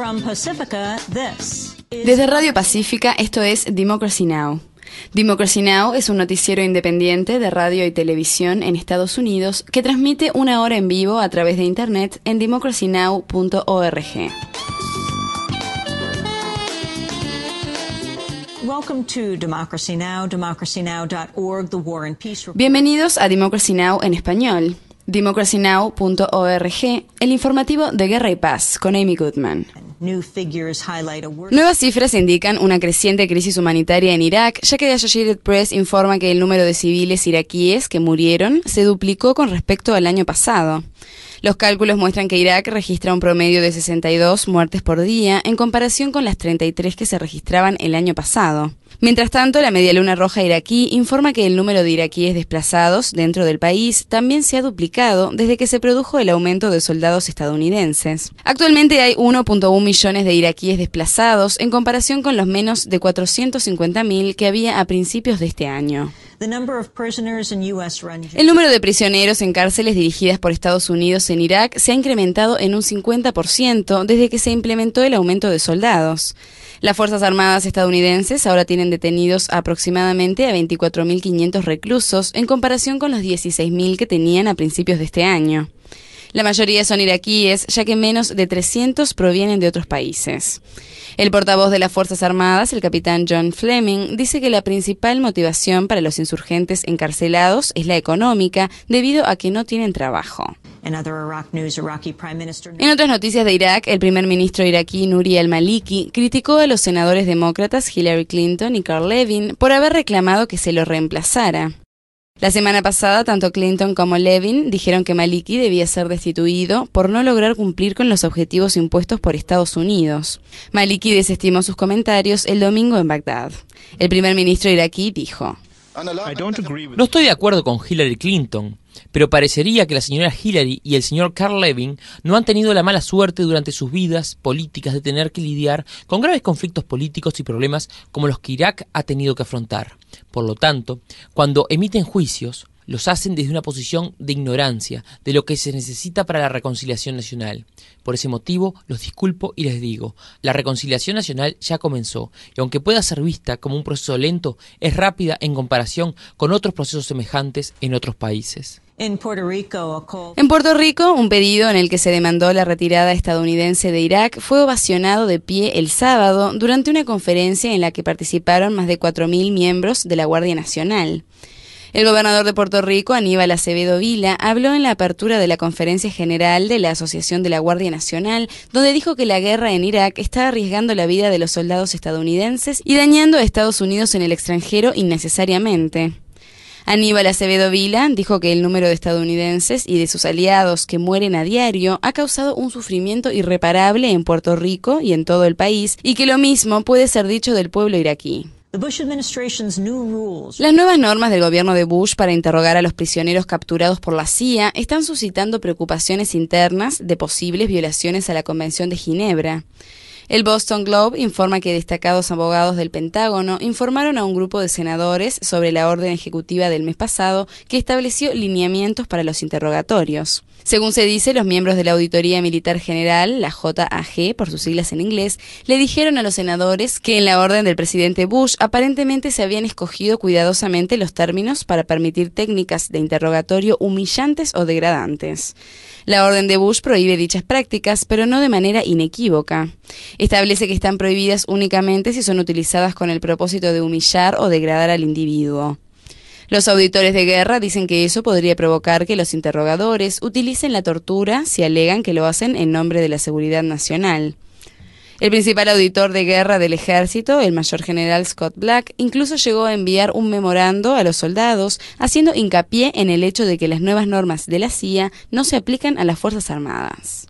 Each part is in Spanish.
Desde Radio Pacífica, esto es Democracy Now! Democracy Now! Es un noticiero independiente de radio y televisión en Estados Unidos que transmite una hora en vivo a través de internet en democracynow.org. Bienvenidos a Democracy Now! En español. democracynow.org, el informativo de Guerra y Paz, con Amy Goodman. Nuevas cifras indican una creciente crisis humanitaria en Irak, ya que The Associated Press informa que el número de civiles iraquíes que murieron se duplicó con respecto al año pasado. Los cálculos muestran que Irak registra un promedio de 62 muertes por día en comparación con las 33 que se registraban el año pasado. Mientras tanto, la Media Luna Roja iraquí informa que el número de iraquíes desplazados dentro del país también se ha duplicado desde que se produjo el aumento de soldados estadounidenses. Actualmente hay 1.1 millones de iraquíes desplazados en comparación con los menos de 450.000 que había a principios de este año. El número de prisioneros en cárceles dirigidas por Estados Unidos en Irak se ha incrementado en un 50% desde que se implementó el aumento de soldados. Las Fuerzas Armadas estadounidenses ahora tienen detenidos aproximadamente a 24.500 reclusos en comparación con los 16.000 que tenían a principios de este año. La mayoría son iraquíes, ya que menos de 300 provienen de otros países. El portavoz de las Fuerzas Armadas, el capitán John Fleming, dice que la principal motivación para los insurgentes encarcelados es la económica, debido a que no tienen trabajo. En otras noticias de Irak, el primer ministro iraquí Nouri al-Maliki criticó a los senadores demócratas Hillary Clinton y Carl Levin por haber reclamado que se lo reemplazara. La semana pasada, tanto Clinton como Levin dijeron que Maliki debía ser destituido por no lograr cumplir con los objetivos impuestos por Estados Unidos. Maliki desestimó sus comentarios el domingo en Bagdad. El primer ministro iraquí dijo: No estoy de acuerdo con Hillary Clinton, pero parecería que la señora Hillary y el señor Carl Levin no han tenido la mala suerte durante sus vidas políticas de tener que lidiar con graves conflictos políticos y problemas como los que Irak ha tenido que afrontar. Por lo tanto, cuando emiten juicios, los hacen desde una posición de ignorancia de lo que se necesita para la reconciliación nacional. Por ese motivo, los disculpo y les digo, la reconciliación nacional ya comenzó, y aunque pueda ser vista como un proceso lento, es rápida en comparación con otros procesos semejantes en otros países. En Puerto Rico, un pedido en el que se demandó la retirada estadounidense de Irak fue ovacionado de pie el sábado durante una conferencia en la que participaron más de 4.000 miembros de la Guardia Nacional. El gobernador de Puerto Rico, Aníbal Acevedo Vila, habló en la apertura de la Conferencia General de la Asociación de la Guardia Nacional, donde dijo que la guerra en Irak está arriesgando la vida de los soldados estadounidenses y dañando a Estados Unidos en el extranjero innecesariamente. Aníbal Acevedo Vila dijo que el número de estadounidenses y de sus aliados que mueren a diario ha causado un sufrimiento irreparable en Puerto Rico y en todo el país, y que lo mismo puede ser dicho del pueblo iraquí. Las nuevas normas del gobierno de Bush para interrogar a los prisioneros capturados por la CIA están suscitando preocupaciones internas de posibles violaciones a la Convención de Ginebra. El Boston Globe informa que destacados abogados del Pentágono informaron a un grupo de senadores sobre la orden ejecutiva del mes pasado que estableció lineamientos para los interrogatorios. Según se dice, los miembros de la Auditoría Militar General, la JAG por sus siglas en inglés, le dijeron a los senadores que en la orden del presidente Bush aparentemente se habían escogido cuidadosamente los términos para permitir técnicas de interrogatorio humillantes o degradantes. La orden de Bush prohíbe dichas prácticas, pero no de manera inequívoca. Establece que están prohibidas únicamente si son utilizadas con el propósito de humillar o degradar al individuo. Los auditores de guerra dicen que eso podría provocar que los interrogadores utilicen la tortura si alegan que lo hacen en nombre de la seguridad nacional. El principal auditor de guerra del ejército, el mayor general Scott Black, incluso llegó a enviar un memorando a los soldados, haciendo hincapié en el hecho de que las nuevas normas de la CIA no se aplican a las Fuerzas Armadas.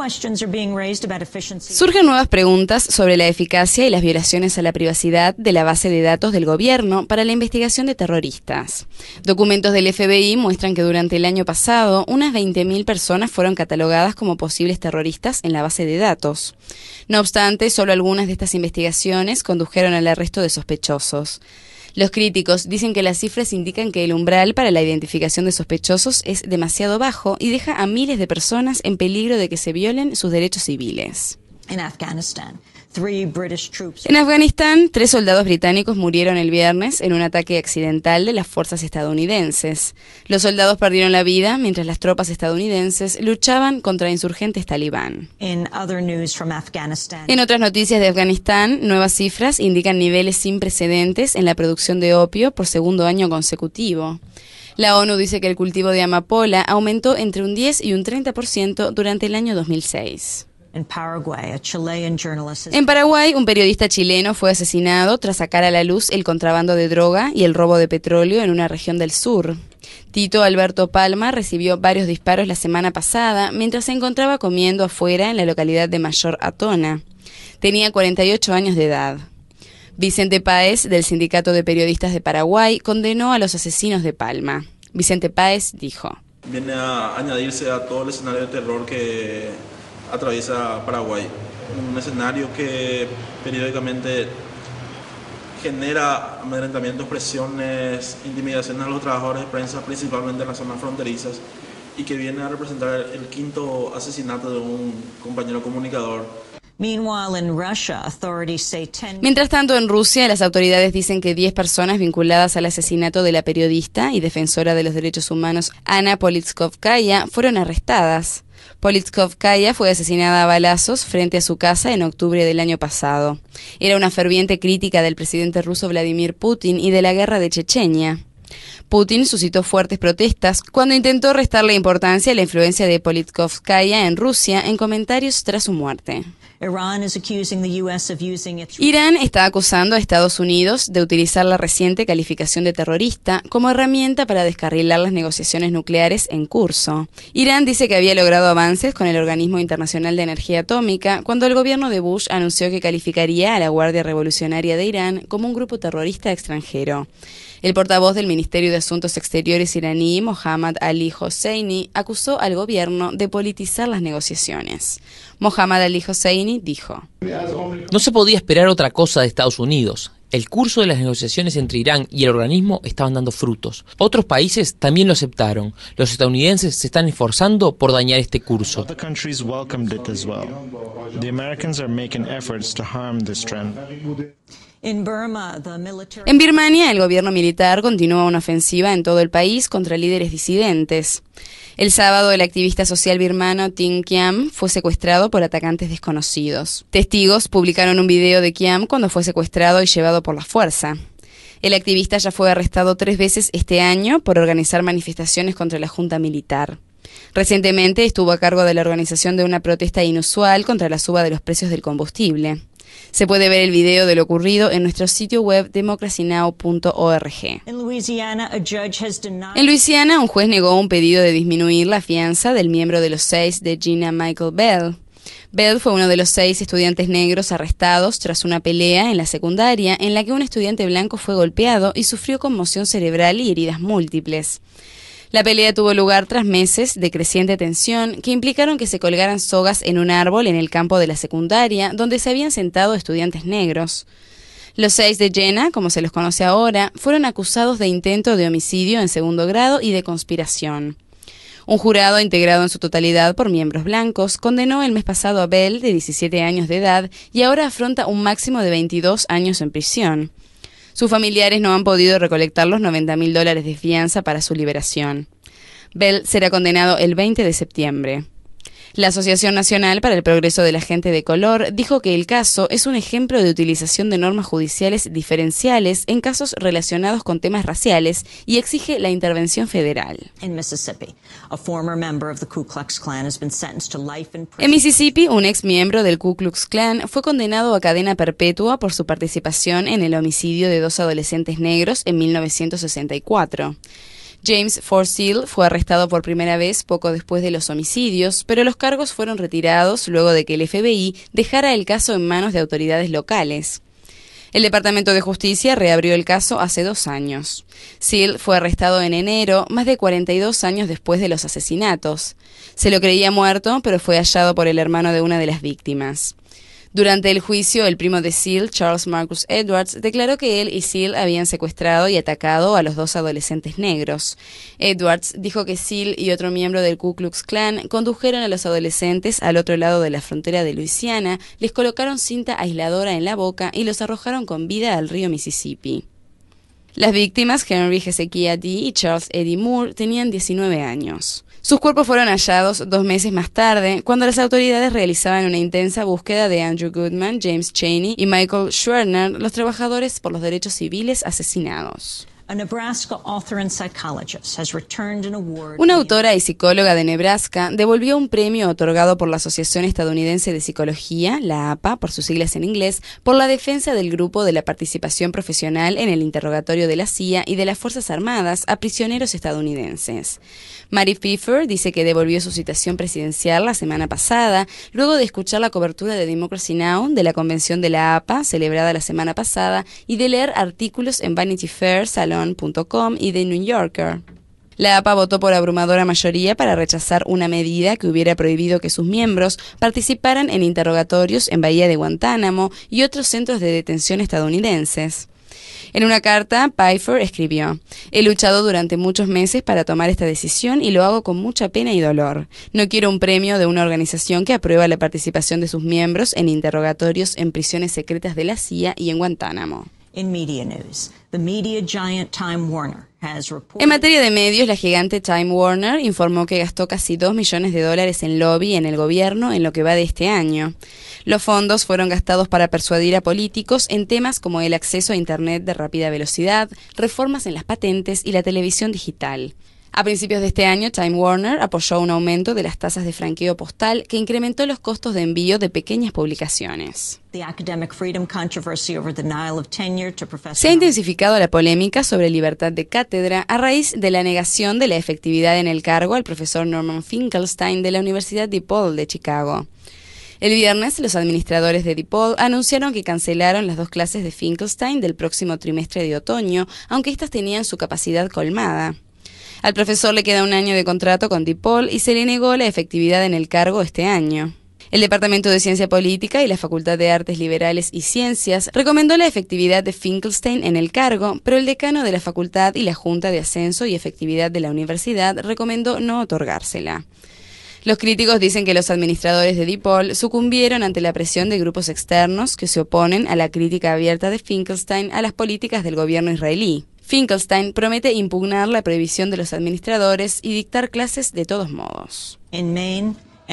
Surgen nuevas preguntas sobre la eficacia y las violaciones a la privacidad de la base de datos del gobierno para la investigación de terroristas. Documentos del FBI muestran que durante el año pasado, unas 20.000 personas fueron catalogadas como posibles terroristas en la base de datos. No obstante, solo algunas de estas investigaciones condujeron al arresto de sospechosos. Los críticos dicen que las cifras indican que el umbral para la identificación de sospechosos es demasiado bajo y deja a miles de personas en peligro de que se violen sus derechos civiles. En Afganistán, 3 soldados británicos murieron el viernes en un ataque accidental de las fuerzas estadounidenses. Los soldados perdieron la vida mientras las tropas estadounidenses luchaban contra insurgentes talibán. En otras noticias de Afganistán, nuevas cifras indican niveles sin precedentes en la producción de opio por segundo año consecutivo. La ONU dice que el cultivo de amapola aumentó entre un 10 y un 30% durante el año 2006. En Paraguay, un periodista chileno fue asesinado tras sacar a la luz el contrabando de droga y el robo de petróleo en una región del sur. Tito Alberto Palma recibió varios disparos la semana pasada mientras se encontraba comiendo afuera en la localidad de Mayor Atona. Tenía 48 años de edad. Vicente Páez, del Sindicato de Periodistas de Paraguay, condenó a los asesinos de Palma. Vicente Páez dijo: viene a añadirse a todo el escenario de terror que atraviesa Paraguay. Un escenario que periódicamente genera amedrentamientos, presiones, intimidaciones a los trabajadores de prensa, principalmente en las zonas fronterizas, y que viene a representar el 5º asesinato de un compañero comunicador. Mientras tanto, en Rusia, las autoridades dicen que 10 personas vinculadas al asesinato de la periodista y defensora de los derechos humanos Ana Politkovskaya fueron arrestadas. Politkovskaya fue asesinada a balazos frente a su casa en octubre del año pasado. Era una ferviente crítica del presidente ruso Vladimir Putin y de la guerra de Chechenia. Putin suscitó fuertes protestas cuando intentó restarle importancia a la influencia de Politkovskaya en Rusia en comentarios tras su muerte. Irán está acusando a Estados Unidos de utilizar la reciente calificación de terrorista como herramienta para descarrilar las negociaciones nucleares en curso. Irán dice que había logrado avances con el Organismo Internacional de Energía Atómica cuando el gobierno de Bush anunció que calificaría a la Guardia Revolucionaria de Irán como un grupo terrorista extranjero. El portavoz del Ministerio de Asuntos Exteriores iraní, Mohammad Ali Hosseini, acusó al gobierno de politizar las negociaciones. Mohammad Ali Hosseini dijo: no se podía esperar otra cosa de Estados Unidos. El curso de las negociaciones entre Irán y el organismo estaban dando frutos. Otros países también lo aceptaron. Los estadounidenses se están esforzando por dañar este curso. En Birmania, el gobierno militar continúa una ofensiva en todo el país contra líderes disidentes. El sábado, el activista social birmano Tin Kiam fue secuestrado por atacantes desconocidos. Testigos publicaron un video de Kiam cuando fue secuestrado y llevado por la fuerza. El activista ya fue arrestado 3 veces este año por organizar manifestaciones contra la junta militar. Recientemente estuvo a cargo de la organización de una protesta inusual contra la suba de los precios del combustible. Se puede ver el video de lo ocurrido en nuestro sitio web democracynow.org. En Luisiana, un juez negó un pedido de disminuir la fianza del miembro de los 6 de Gina Michael Bell. Bell fue uno de los 6 estudiantes negros arrestados tras una pelea en la secundaria en la que un estudiante blanco fue golpeado y sufrió conmoción cerebral y heridas múltiples. La pelea tuvo lugar tras meses de creciente tensión que implicaron que se colgaran sogas en un árbol en el campo de la secundaria donde se habían sentado estudiantes negros. Los 6 de Jena, como se los conoce ahora, fueron acusados de intento de homicidio en segundo grado y de conspiración. Un jurado integrado en su totalidad por miembros blancos condenó el mes pasado a Bell, de 17 años de edad, y ahora afronta un máximo de 22 años en prisión. Sus familiares no han podido recolectar los $90,000 de fianza para su liberación. Bell será condenado el 20 de septiembre. La Asociación Nacional para el Progreso de la Gente de Color dijo que el caso es un ejemplo de utilización de normas judiciales diferenciales en casos relacionados con temas raciales y exige la intervención federal. En Mississippi, un ex miembro del Ku Klux Klan fue condenado a cadena perpetua por su participación en el homicidio de 2 adolescentes negros en 1964. James Forsyth fue arrestado por primera vez poco después de los homicidios, pero los cargos fueron retirados luego de que el FBI dejara el caso en manos de autoridades locales. El Departamento de Justicia reabrió el caso hace 2 años. Seal fue arrestado en enero, más de 42 años después de los asesinatos. Se lo creía muerto, pero fue hallado por el hermano de una de las víctimas. Durante el juicio, el primo de Seal, Charles Marcus Edwards, declaró que él y Seal habían secuestrado y atacado a los 2 adolescentes negros. Edwards dijo que Seal y otro miembro del Ku Klux Klan condujeron a los adolescentes al otro lado de la frontera de Luisiana, les colocaron cinta aisladora en la boca y los arrojaron con vida al río Mississippi. Las víctimas, Henry Hezekiah Dee y Charles Eddie Moore, tenían 19 años. Sus cuerpos fueron hallados 2 meses más tarde, cuando las autoridades realizaban una intensa búsqueda de Andrew Goodman, James Chaney y Michael Schwerner, los trabajadores por los derechos civiles asesinados. Una autora y psicóloga de Nebraska devolvió un premio otorgado por la Asociación Estadounidense de Psicología, la APA, por sus siglas en inglés, por la defensa del grupo de la participación profesional en el interrogatorio de la CIA y de las Fuerzas Armadas a prisioneros estadounidenses. Mary Pfeiffer dice que devolvió su citación presidencial la semana pasada, luego de escuchar la cobertura de Democracy Now! De la convención de la APA, celebrada la semana pasada, y de leer artículos en Vanity Fair, Salon.com y The New Yorker. La APA votó por abrumadora mayoría para rechazar una medida que hubiera prohibido que sus miembros participaran en interrogatorios en Bahía de Guantánamo y otros centros de detención estadounidenses. En una carta, Pfeiffer escribió: «He luchado durante muchos meses para tomar esta decisión y lo hago con mucha pena y dolor. No quiero un premio de una organización que aprueba la participación de sus miembros en interrogatorios en prisiones secretas de la CIA y en Guantánamo». En materia de medios, la gigante Time Warner informó que gastó casi $2 millones en lobby en el gobierno en lo que va de este año. Los fondos fueron gastados para persuadir a políticos en temas como el acceso a Internet de rápida velocidad, reformas en las patentes y la televisión digital. A principios de este año, Time Warner apoyó un aumento de las tasas de franqueo postal que incrementó los costos de envío de pequeñas publicaciones. Se ha intensificado la polémica sobre libertad de cátedra a raíz de la negación de la efectividad en el cargo al profesor Norman Finkelstein de la Universidad DePaul de Chicago. El viernes, los administradores de DePaul anunciaron que cancelaron las 2 clases de Finkelstein del próximo trimestre de otoño, aunque éstas tenían su capacidad colmada. Al profesor le queda un año de contrato con DePaul y se le negó la efectividad en el cargo este año. El Departamento de Ciencia Política y la Facultad de Artes Liberales y Ciencias recomendó la efectividad de Finkelstein en el cargo, pero el decano de la facultad y la Junta de Ascenso y Efectividad de la universidad recomendó no otorgársela. Los críticos dicen que los administradores de DePaul sucumbieron ante la presión de grupos externos que se oponen a la crítica abierta de Finkelstein a las políticas del gobierno israelí. Finkelstein promete impugnar la prohibición de los administradores y dictar clases de todos modos. En Maine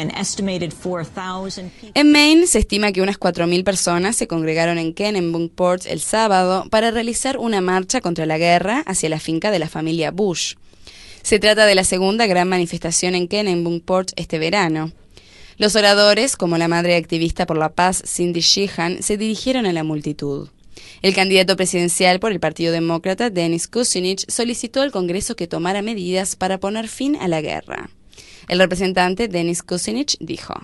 se estima que unas 4.000 personas se congregaron en Kennebunkport el sábado para realizar una marcha contra la guerra hacia la finca de la familia Bush. Se trata de la segunda gran manifestación en Kennebunkport este verano. Los oradores, como la madre activista por la paz Cindy Sheehan, se dirigieron a la multitud. El candidato presidencial por el Partido Demócrata, Dennis Kucinich, solicitó al Congreso que tomara medidas para poner fin a la guerra. El representante Dennis Kucinich dijo: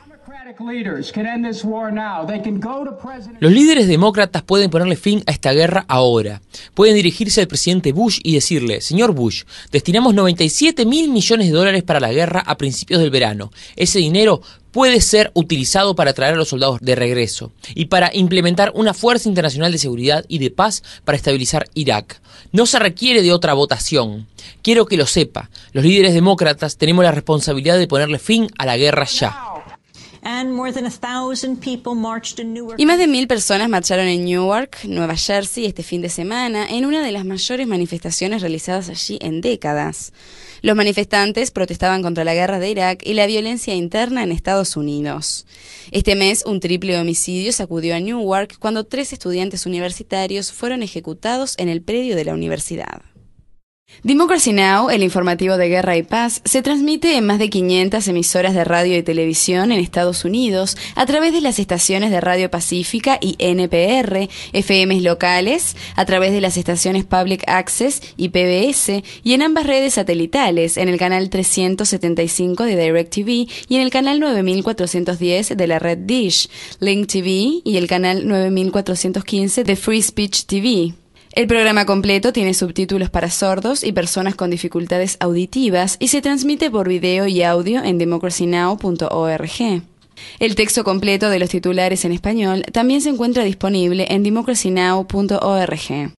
Los líderes demócratas pueden ponerle fin a esta guerra ahora. Pueden dirigirse al presidente Bush y decirle: señor Bush, destinamos $97 mil millones para la guerra a principios del verano. Ese dinero puede ser utilizado para traer a los soldados de regreso y para implementar una fuerza internacional de seguridad y de paz para estabilizar Irak. No se requiere de otra votación. Quiero que lo sepa. Los líderes demócratas tenemos la responsabilidad de ponerle fin a la guerra ya. Y más de 1.000 personas marcharon en Newark, Nueva Jersey, este fin de semana, en una de las mayores manifestaciones realizadas allí en décadas. Los manifestantes protestaban contra la guerra de Irak y la violencia interna en Estados Unidos. Este mes, un triple homicidio sacudió a Newark cuando 3 estudiantes universitarios fueron ejecutados en el predio de la universidad. Democracy Now!, el informativo de guerra y paz, se transmite en más de 500 emisoras de radio y televisión en Estados Unidos a través de las estaciones de Radio Pacífica y NPR, FMs locales, a través de las estaciones Public Access y PBS, y en ambas redes satelitales, en el canal 375 de DirecTV y en el canal 9410 de la red Dish, Link TV y el canal 9415 de Free Speech TV. El programa completo tiene subtítulos para sordos y personas con dificultades auditivas y se transmite por video y audio en democracynow.org. El texto completo de los titulares en español también se encuentra disponible en democracynow.org.